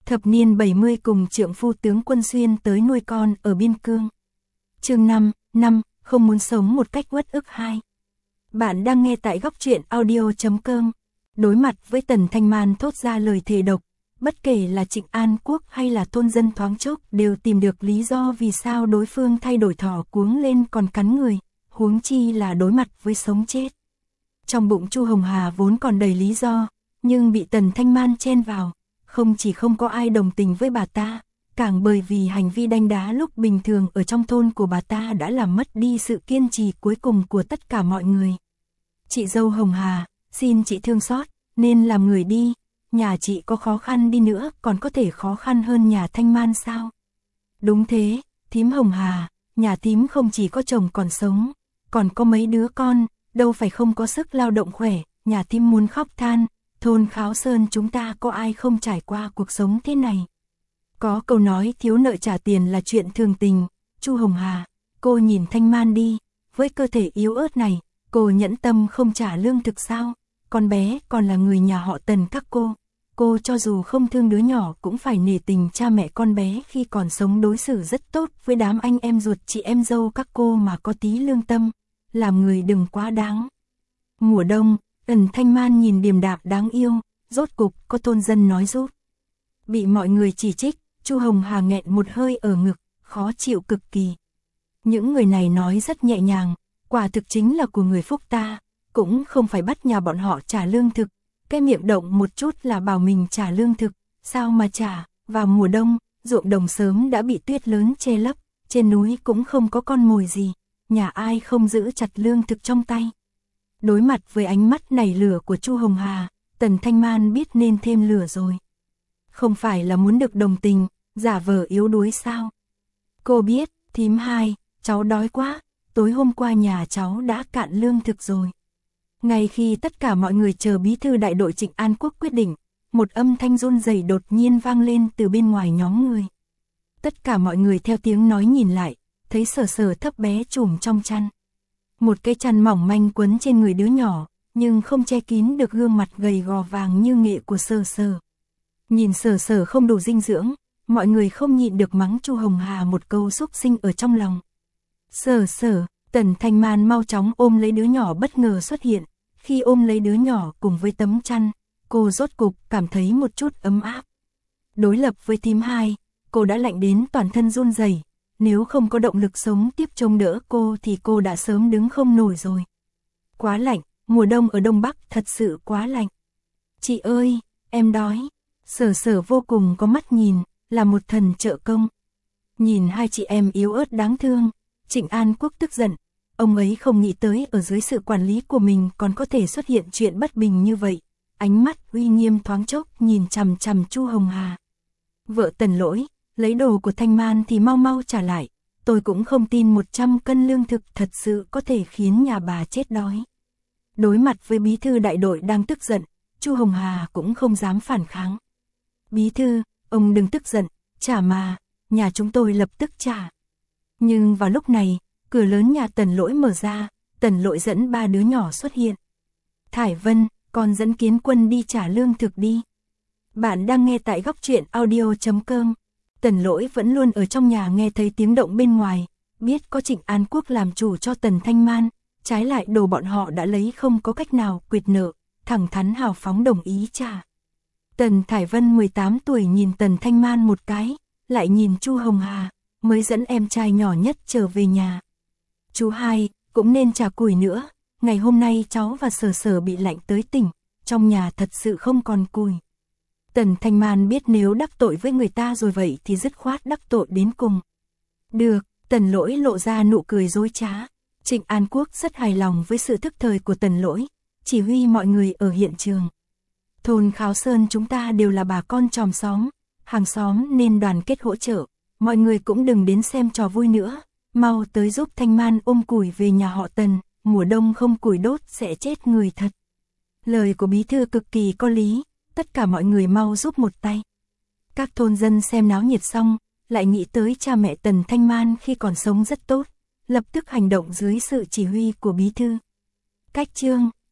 Thập niên 70 cùng trượng phu tướng Quân Xuyên tới nuôi con ở biên cương. Chương 5, không muốn sống một cách uất ức 2. Bạn đang nghe tại góc truyện audio.com. Đối mặt với Tần Thanh Man thốt ra lời thề độc, bất kể là Trịnh An Quốc hay là thôn dân thoáng chốc đều tìm được lý do vì sao đối phương thay đổi thỏ cuống lên còn cắn người, huống chi là đối mặt với sống chết. Trong bụng Chu Hồng Hà vốn còn đầy lý do, nhưng bị Tần Thanh Man chen vào, không chỉ không có ai đồng tình với bà ta, càng bởi vì hành vi đánh đá lúc bình thường ở trong thôn của bà ta đã làm mất đi sự kiên trì cuối cùng của tất cả mọi người. Chị dâu Hồng Hà, xin chị thương xót, nên làm người đi, nhà chị có khó khăn đi nữa còn có thể khó khăn hơn nhà Thanh Man sao? Đúng thế, thím Hồng Hà, nhà thím không chỉ có chồng còn sống, còn có mấy đứa con, đâu phải không có sức lao động khỏe, nhà thím muốn khóc than, thôn Kháo Sơn chúng ta có ai không trải qua cuộc sống thế này. Có câu nói thiếu nợ trả tiền là chuyện thường tình, Chu Hồng Hà, cô nhìn Thanh Man đi, với cơ thể yếu ớt này, cô nhẫn tâm không trả lương thực sao, con bé còn là người nhà họ Tần các cô cho dù không thương đứa nhỏ cũng phải nể tình cha mẹ con bé khi còn sống đối xử rất tốt với đám anh em ruột chị em dâu các cô mà có tí lương tâm, làm người đừng quá đáng. Mùa đông, Tần Thanh Man nhìn điềm đạm đáng yêu, rốt cục có thôn dân nói giúp. Bị mọi người chỉ trích, Chu Hồng Hà nghẹn một hơi ở ngực, khó chịu cực kỳ. Những người này nói rất nhẹ nhàng, quả thực chính là của người Phúc ta, cũng không phải bắt nhà bọn họ trả lương thực, cái miệng động một chút là bảo mình trả lương thực, sao mà trả, vào mùa đông, ruộng đồng sớm đã bị tuyết lớn che lấp, trên núi cũng không có con mồi gì, nhà ai không giữ chặt lương thực trong tay. Đối mặt với ánh mắt nảy lửa của Chu Hồng Hà, Tần Thanh Man biết nên thêm lửa rồi. Không phải là muốn được đồng tình, giả vờ yếu đuối sao? Cô biết, thím hai, cháu đói quá, tối hôm qua nhà cháu đã cạn lương thực rồi. Ngay khi tất cả mọi người chờ bí thư đại đội Trịnh An Quốc quyết định, một âm thanh run rẩy đột nhiên vang lên từ bên ngoài nhóm người. Tất cả mọi người theo tiếng nói nhìn lại, thấy Sở Sở thấp bé trùm trong chăn. Một cái chăn mỏng manh quấn trên người đứa nhỏ, nhưng không che kín được gương mặt gầy gò vàng như nghệ của Sở Sở. Nhìn Sở Sở không đủ dinh dưỡng, mọi người không nhịn được mắng Chu Hồng Hà một câu xúc sinh ở trong lòng. Sở Sở, Tần Thanh Man mau chóng ôm lấy đứa nhỏ bất ngờ xuất hiện. Khi ôm lấy đứa nhỏ cùng với tấm chăn, cô rốt cục cảm thấy một chút ấm áp. Đối lập với thím hai, cô đã lạnh đến toàn thân run rẩy. Nếu không có động lực sống tiếp trông đỡ cô thì cô đã sớm đứng không nổi rồi. Quá lạnh, mùa đông ở Đông Bắc thật sự quá lạnh. Chị ơi, em đói. Sở Sở vô cùng có mắt nhìn, là một thần trợ công. Nhìn hai chị em yếu ớt đáng thương, Trịnh An Quốc tức giận. Ông ấy không nghĩ tới ở dưới sự quản lý của mình còn có thể xuất hiện chuyện bất bình như vậy. Ánh mắt uy nghiêm thoáng chốc nhìn chằm chằm Chu Hồng Hà. Vợ Tần Lỗi, lấy đồ của Thanh Man thì mau mau trả lại. Tôi cũng không tin 100 cân lương thực thật sự có thể khiến nhà bà chết đói. Đối mặt với bí thư đại đội đang tức giận, Chu Hồng Hà cũng không dám phản kháng. Bí thư, ông đừng tức giận, trả mà, nhà chúng tôi lập tức trả. Nhưng vào lúc này, cửa lớn nhà Tần Lỗi mở ra, Tần Lỗi dẫn ba đứa nhỏ xuất hiện. Thải Vân, con dẫn Kiến Quân đi trả lương thực đi. Bạn đang nghe tại góc truyện audio.com. Tần Lỗi vẫn luôn ở trong nhà nghe thấy tiếng động bên ngoài, biết có Trịnh An Quốc làm chủ cho Tần Thanh Man, trái lại đồ bọn họ đã lấy không có cách nào quyệt nợ, thẳng thắn hào phóng đồng ý trả. Tần Thải Vân 18 tuổi nhìn Tần Thanh Man một cái, lại nhìn Chu Hồng Hà, mới dẫn em trai nhỏ nhất trở về nhà. Chú hai, cũng nên trả củi nữa, ngày hôm nay cháu và Sở Sở bị lạnh tới tỉnh, trong nhà thật sự không còn củi. Tần Thanh Man biết nếu đắc tội với người ta rồi vậy thì dứt khoát đắc tội đến cùng. Được, Tần Lỗi lộ ra nụ cười dối trá. Trịnh An Quốc rất hài lòng với sự thức thời của Tần Lỗi, chỉ huy mọi người ở hiện trường. Thôn Kháo Sơn chúng ta đều là bà con chòm xóm, hàng xóm nên đoàn kết hỗ trợ, mọi người cũng đừng đến xem trò vui nữa. Mau tới giúp Thanh Man ôm củi về nhà họ Tần, mùa đông không củi đốt sẽ chết người thật. Lời của bí thư cực kỳ có lý, tất cả mọi người mau giúp một tay. Các thôn dân xem náo nhiệt xong, lại nghĩ tới cha mẹ Tần Thanh Man khi còn sống rất tốt, lập tức hành động dưới sự chỉ huy của bí thư. Cách chương